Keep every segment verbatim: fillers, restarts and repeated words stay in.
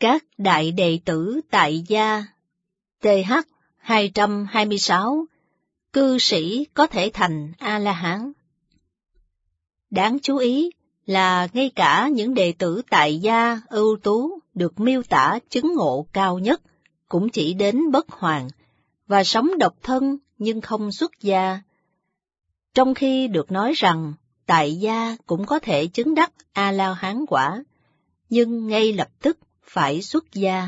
Các đại đệ tử tại gia T H hai trăm hai mươi sáu, cư sĩ có thể thành A-la-hán. Đáng chú ý là ngay cả những đệ tử tại gia ưu tú được miêu tả chứng ngộ cao nhất cũng chỉ đến bất hoàn và sống độc thân nhưng không xuất gia, trong khi được nói rằng tại gia cũng có thể chứng đắc A-la-hán quả, nhưng ngay lập tức phải xuất gia.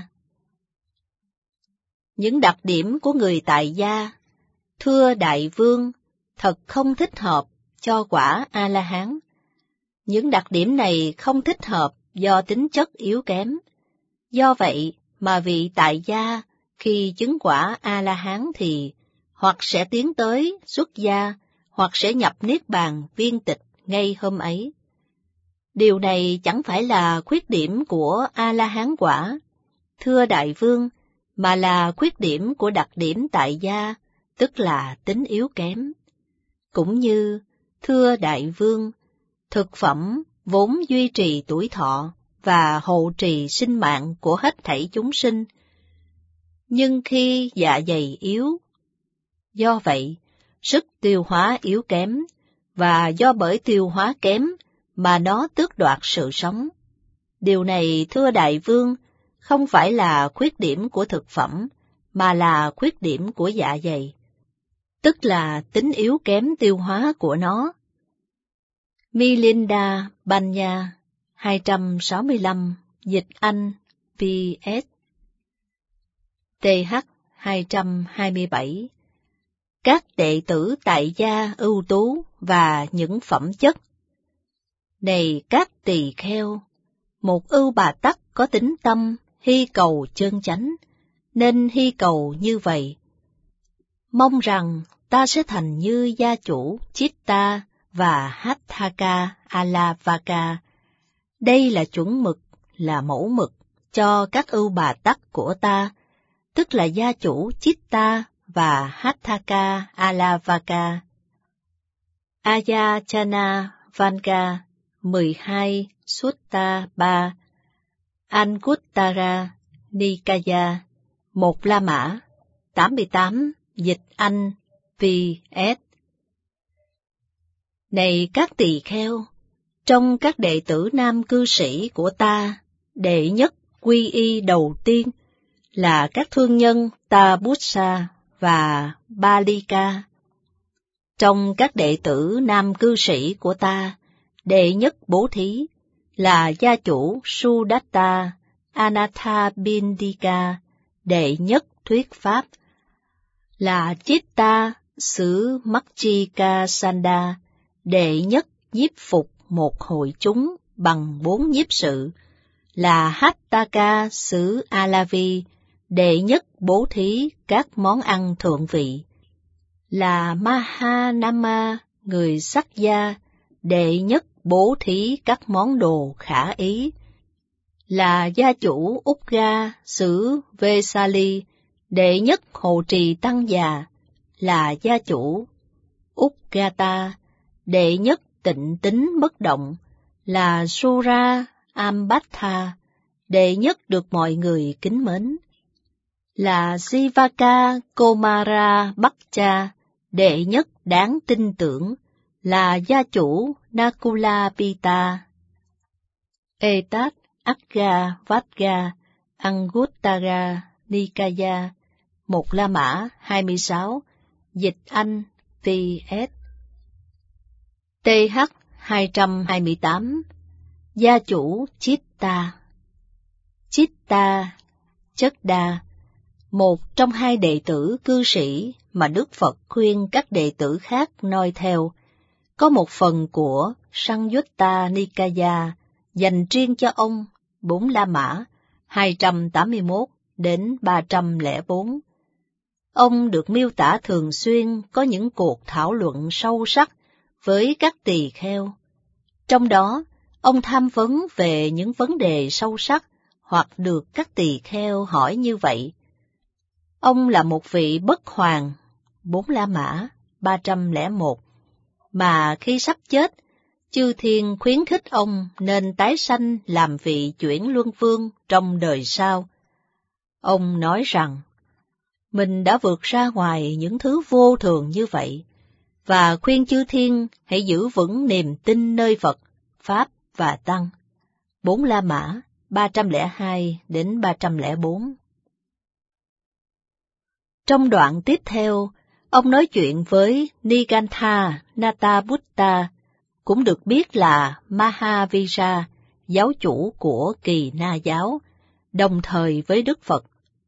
Những đặc điểm của người tại gia, thưa đại vương, thật không thích hợp cho quả A-la-hán. Những đặc điểm này không thích hợp do tính chất yếu kém. Do vậy mà vị tại gia khi chứng quả A-la-hán thì hoặc sẽ tiến tới xuất gia, hoặc sẽ nhập niết bàn viên tịch ngay hôm ấy. Điều này chẳng phải là khuyết điểm của A-la-hán quả, thưa đại vương, mà là khuyết điểm của đặc điểm tại gia, tức là tính yếu kém. Cũng như, thưa đại vương, thực phẩm vốn duy trì tuổi thọ và hộ trì sinh mạng của hết thảy chúng sinh. Nhưng khi dạ dày yếu, do vậy, sức tiêu hóa yếu kém, và do bởi tiêu hóa kém mà nó tước đoạt sự sống. Điều này, thưa đại vương, không phải là khuyết điểm của thực phẩm, mà là khuyết điểm của dạ dày, tức là tính yếu kém tiêu hóa của nó. Milinda Banya, hai trăm sáu mươi lăm, dịch Anh, P S T H hai trăm hai mươi bảy. Các đệ tử tại gia ưu tú và những phẩm chất. Này các tỳ kheo, một ưu bà tắc có tính tâm, hy cầu chân chánh, nên hy cầu như vậy. Mong rằng ta sẽ thành như gia chủ Chitta và Hatthaka Alavaka. Đây là chuẩn mực, là mẫu mực cho các ưu bà tắc của ta, tức là gia chủ Chitta và Hatthaka Alavaka. Ayachana Vanga mười hai Sutta ba, Anguttara Nikaya, một La Mã, tám mươi tám, dịch Anh, P S Này các tỳ kheo, trong các đệ tử nam cư sĩ của ta, đệ nhất quy y đầu tiên là các thương nhân Tabussa và Balika. Trong các đệ tử nam cư sĩ của ta, đệ nhất bố thí là gia chủ Sudatta Anathapindika, đệ nhất thuyết pháp là Chitta xứ Makchikasanda, đệ nhất nhiếp phục một hội chúng bằng bốn nhiếp sự, là Hattaka xứ Alavi, đệ nhất bố thí các món ăn thượng vị, là Mahanama người sắc gia, đệ nhất bố thí các món đồ khả ý, là gia chủ Upga xứ Vesali, đệ nhất hộ trì tăng già, là gia chủ Upgata, đệ nhất tịnh tín bất động, là Sura Ambаттha, đệ nhất được mọi người kính mến, là Sivaka Komara Bhakkcha, đệ nhất đáng tin tưởng, là gia chủ Nakula Pita. Etat Agga Vagga Anguttara Nikaya, một La Mã, hai mươi sáu, dịch Anh, P S T H hai trăm hai mươi tám, gia chủ Chitta. Chitta, Chất Đa, một trong hai đệ tử cư sĩ mà Đức Phật khuyên các đệ tử khác noi theo, có một phần của Sangyutta Nikaya dành riêng cho ông, bốn La Mã, hai trăm tám mươi mốt đến ba trăm lẻ bốn. Ông được miêu tả thường xuyên có những cuộc thảo luận sâu sắc với các tỳ kheo. Trong đó, ông tham vấn về những vấn đề sâu sắc hoặc được các tỳ kheo hỏi như vậy. Ông là một vị bất hoàn, bốn La Mã, ba trăm lẻ một, mà khi sắp chết, chư thiên khuyến khích ông nên tái sanh làm vị chuyển luân vương trong đời sau. Ông nói rằng, mình đã vượt ra ngoài những thứ vô thường như vậy, và khuyên chư thiên hãy giữ vững niềm tin nơi Phật, Pháp và Tăng. Bốn La Mã, ba trăm lẻ hai đến ba trăm lẻ bốn. Trong đoạn tiếp theo, ông nói chuyện với Nigantha Nathabutta, cũng được biết là Mahavira, giáo chủ của Kỳ Na giáo, đồng thời với Đức Phật.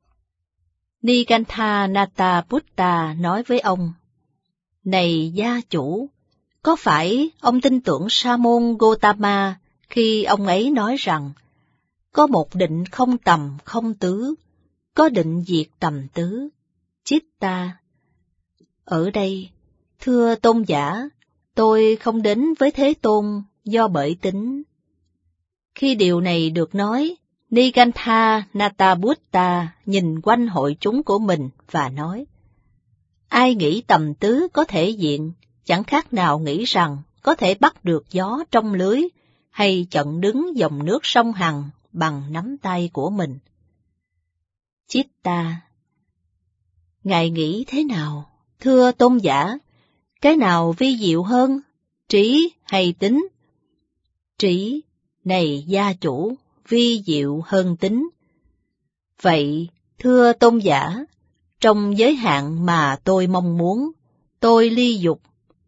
Nigantha Nathabutta nói với ông, này gia chủ, có phải ông tin tưởng Sa môn Gotama khi ông ấy nói rằng, có một định không tầm không tứ, có định diệt tầm tứ, Chitta. Ở đây, thưa tôn giả, tôi không đến với Thế Tôn do bởi tính. Khi điều này được nói, Nigantha Nathabutta nhìn quanh hội chúng của mình và nói, ai nghĩ tầm tứ có thể diện, chẳng khác nào nghĩ rằng có thể bắt được gió trong lưới, hay chặn đứng dòng nước sông Hằng bằng nắm tay của mình. Chitta. Ngài nghĩ thế nào, thưa tôn giả? Cái nào vi diệu hơn, trí hay tính? Trí, này gia chủ, vi diệu hơn tính. Vậy, thưa tôn giả, trong giới hạn mà tôi mong muốn, tôi ly dục,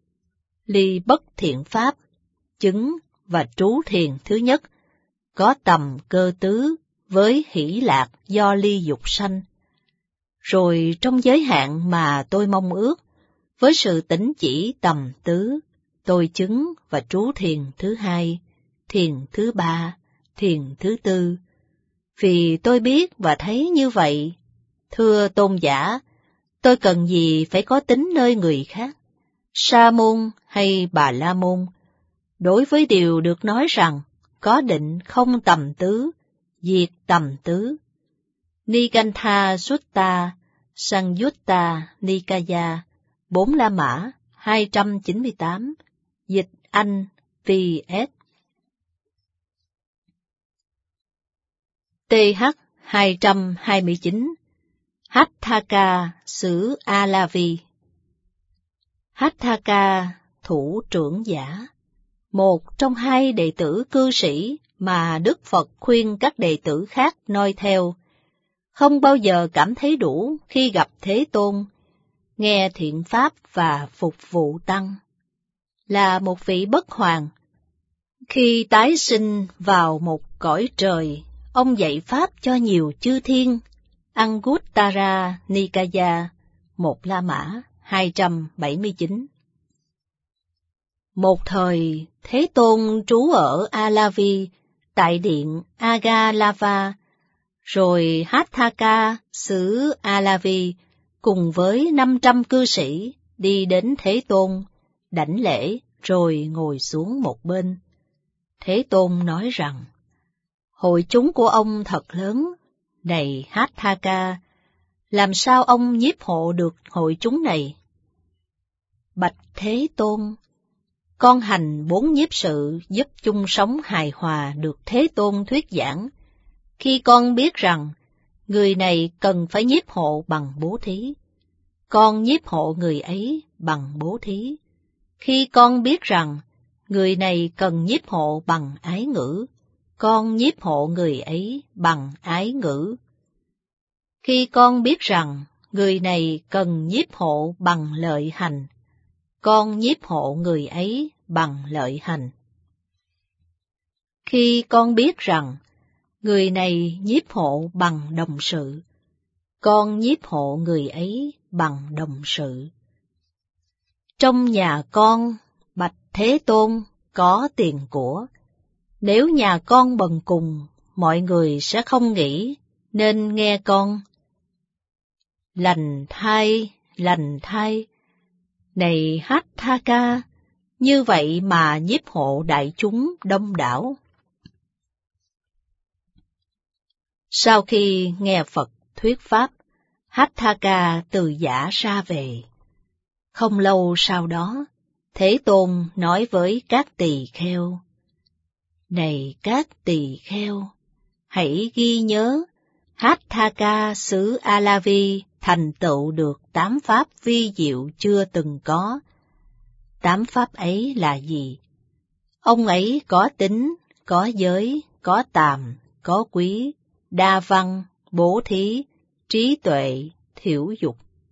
ly bất thiện pháp, chứng và trú thiền thứ nhất, có tầm cơ tứ với hỷ lạc do ly dục sanh. Rồi trong giới hạn mà tôi mong ước, với sự tỉnh chỉ tầm tứ, tôi chứng và trú thiền thứ hai, thiền thứ ba, thiền thứ tư. Vì tôi biết và thấy như vậy, thưa tôn giả, tôi cần gì phải có tính nơi người khác, Sa môn hay Bà La môn, đối với điều được nói rằng có định không tầm tứ, diệt tầm tứ. Nigantha Sutta, Sangyutta Nikaya, bốn La Mã, hai trăm chín mươi tám, dịch Anh, pê ét. tê hát hai trăm hai mươi chín, Hatthaka xứ A-la-vi. Hatthaka, thủ trưởng giả, một trong hai đệ tử cư sĩ mà Đức Phật khuyên các đệ tử khác noi theo, không bao giờ cảm thấy đủ khi gặp Thế Tôn, nghe thiện pháp và phục vụ tăng. Là một vị bất hoàn, khi tái sinh vào một cõi trời, ông dạy pháp cho nhiều chư thiên. Anguttara Nikaya, một La Mã, hai trăm bảy mươi chín. Một thời, Thế Tôn trú ở A-la-vi, tại điện Agalava, rồi Hatthaka xứ A-la-vi cùng với năm trăm cư sĩ đi đến Thế Tôn, đảnh lễ rồi ngồi xuống một bên. Thế Tôn nói rằng, hội chúng của ông thật lớn, này Hatthaka, làm sao ông nhiếp hộ được hội chúng này? Bạch Thế Tôn, con hành bốn nhiếp sự giúp chung sống hài hòa được Thế Tôn thuyết giảng, khi con biết rằng người này cần phải nhiếp hộ bằng bố thí. Con nhiếp hộ người ấy bằng bố thí. Khi con biết rằng người này cần nhiếp hộ bằng ái ngữ, con nhiếp hộ người ấy bằng ái ngữ. Khi con biết rằng người này cần nhiếp hộ bằng lợi hành, con nhiếp hộ người ấy bằng lợi hành. Khi con biết rằng người này nhiếp hộ bằng đồng sự, con nhiếp hộ người ấy bằng đồng sự. Trong nhà con, bạch Thế Tôn, có tiền của. Nếu nhà con bần cùng, mọi người sẽ không nghĩ, nên nghe con. Lành thay, lành thay, này Hatthaka, như vậy mà nhiếp hộ đại chúng đông đảo. Sau khi nghe Phật thuyết pháp, Hatthaka từ giã ra về. Không lâu sau đó, Thế Tôn nói với các tỳ kheo: Này các tỳ kheo, hãy ghi nhớ, Hatthaka xứ A-la-vi thành tựu được tám pháp vi diệu chưa từng có. Tám pháp ấy là gì? Ông ấy có tính, có giới, có tàm, có quý, đa văn, bố thí, trí tuệ, thiểu dục.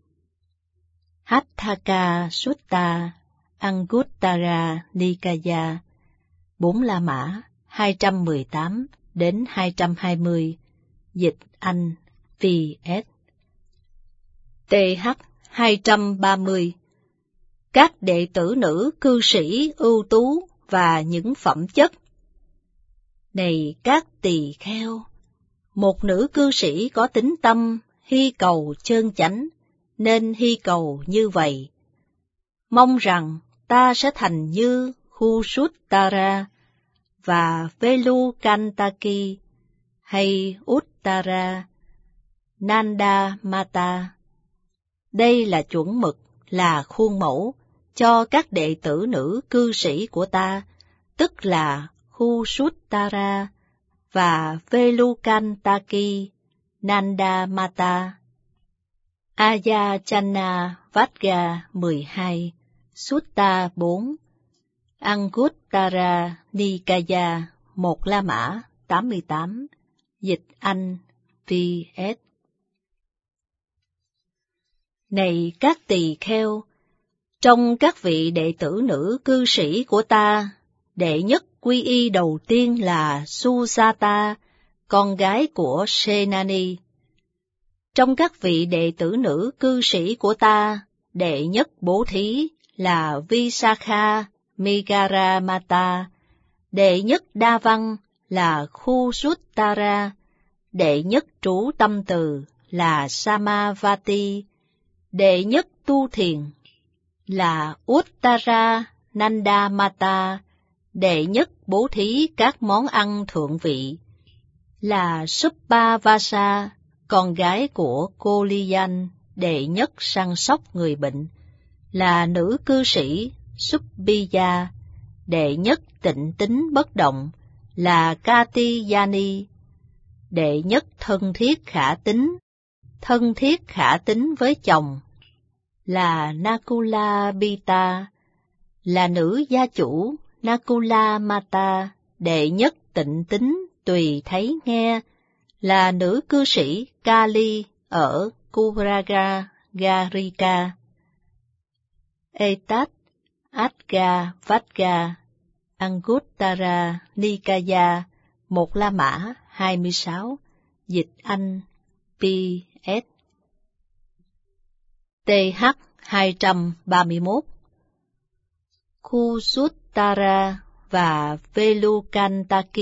Hatthaka Sutta Anguttara Nikaya, bốn La Mã, hai trăm mười tám đến hai trăm hai mươi, dịch Anh, vê ét. tê hát hai trăm ba mươi. Các đệ tử nữ cư sĩ ưu tú và những phẩm chất. Này các tỳ kheo, một nữ cư sĩ có tính tâm, hy cầu chơn chánh, nên hy cầu như vậy. Mong rằng ta sẽ thành như Khusuttara và Velukantaki hay Uttara Nanda Mata. Đây là chuẩn mực, là khuôn mẫu cho các đệ tử nữ cư sĩ của ta, tức là Khusuttara và Velukantaki Nanda Mata. Ayachanna Vagga mười hai, Sutta bốn, Anguttara Nikaya một La Mã tám mươi tám, dịch Anh, vê ét. Này các tỳ kheo, trong các vị đệ tử nữ cư sĩ của ta, đệ nhất quy y đầu tiên là Sujata, con gái của Senani. Trong các vị đệ tử nữ cư sĩ của ta, đệ nhất bố thí là Visakha Migaramata, đệ nhất đa văn là Khusuttara, đệ nhất trú tâm từ là Samavati, đệ nhất tu thiền là Uttara Nandamata, đệ nhất bố thí các món ăn thượng vị là Suppavasa, con gái của Koliyan, đệ nhất săn sóc người bệnh là nữ cư sĩ Suppija, đệ nhất tịnh tín bất động là Katiyani, đệ nhất thân thiết khả tín, thân thiết khả tín với chồng là Nakula Bita, là nữ gia chủ Nakula Mata, đệ nhất tịnh tín tùy thấy nghe là nữ cư sĩ Kali ở Kuraga Garika. Etat Adga Vagga Anguttara Nikaya một La Mã hai mươi sáu, dịch Anh, pê ét. tê hát hai trăm ba mươi mốt. Khusuttara và Velukantaki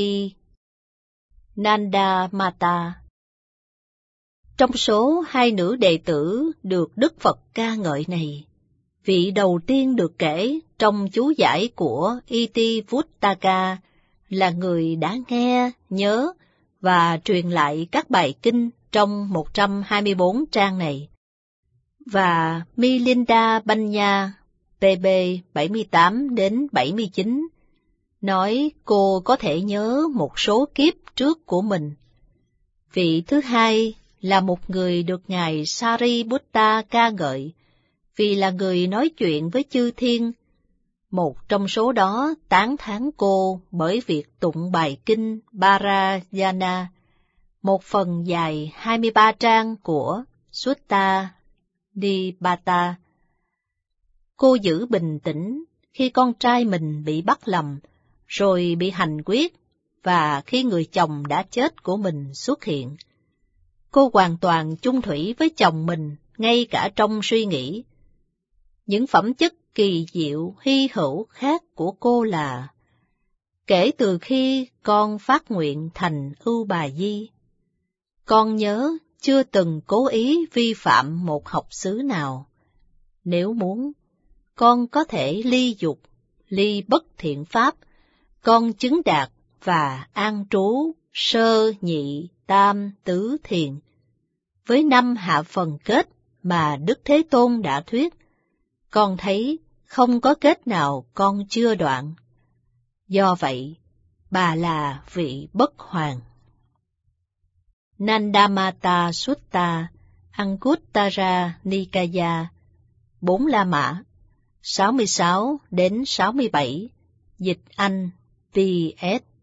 Nanda Mata. Trong số hai nữ đệ tử được Đức Phật ca ngợi này, vị đầu tiên được kể trong chú giải của Itivuttaka là người đã nghe, nhớ và truyền lại các bài kinh trong một trăm hai mươi bốn trang này. Và Milinda Banya, pê bê bảy mươi tám đến bảy mươi chín, nói cô có thể nhớ một số kiếp trước của mình. Vị thứ hai là một người được Ngài Sariputta ca ngợi, vì là người nói chuyện với chư thiên. Một trong số đó tán thán cô bởi việc tụng bài kinh Parayana, một phần dài hai mươi ba trang của Sutta Nipata. Cô giữ bình tĩnh khi con trai mình bị bắt lầm, rồi bị hành quyết, và khi người chồng đã chết của mình xuất hiện. Cô hoàn toàn chung thủy với chồng mình, ngay cả trong suy nghĩ. Những phẩm chất kỳ diệu, hy hữu khác của cô là: kể từ khi con phát nguyện thành Ưu Bà Di, con nhớ chưa từng cố ý vi phạm một học xứ nào. Nếu muốn, con có thể ly dục, ly bất thiện pháp, con chứng đạt và an trú sơ nhị tam tứ thiền. Với năm hạ phần kết mà Đức Thế Tôn đã thuyết, con thấy không có kết nào con chưa đoạn. Do vậy, bà là vị bất hoàn. Nandamata Sutta, Anguttara Nikaya, bốn La Mã, sáu mươi sáu đến sáu mươi bảy, dịch Anh, pê ét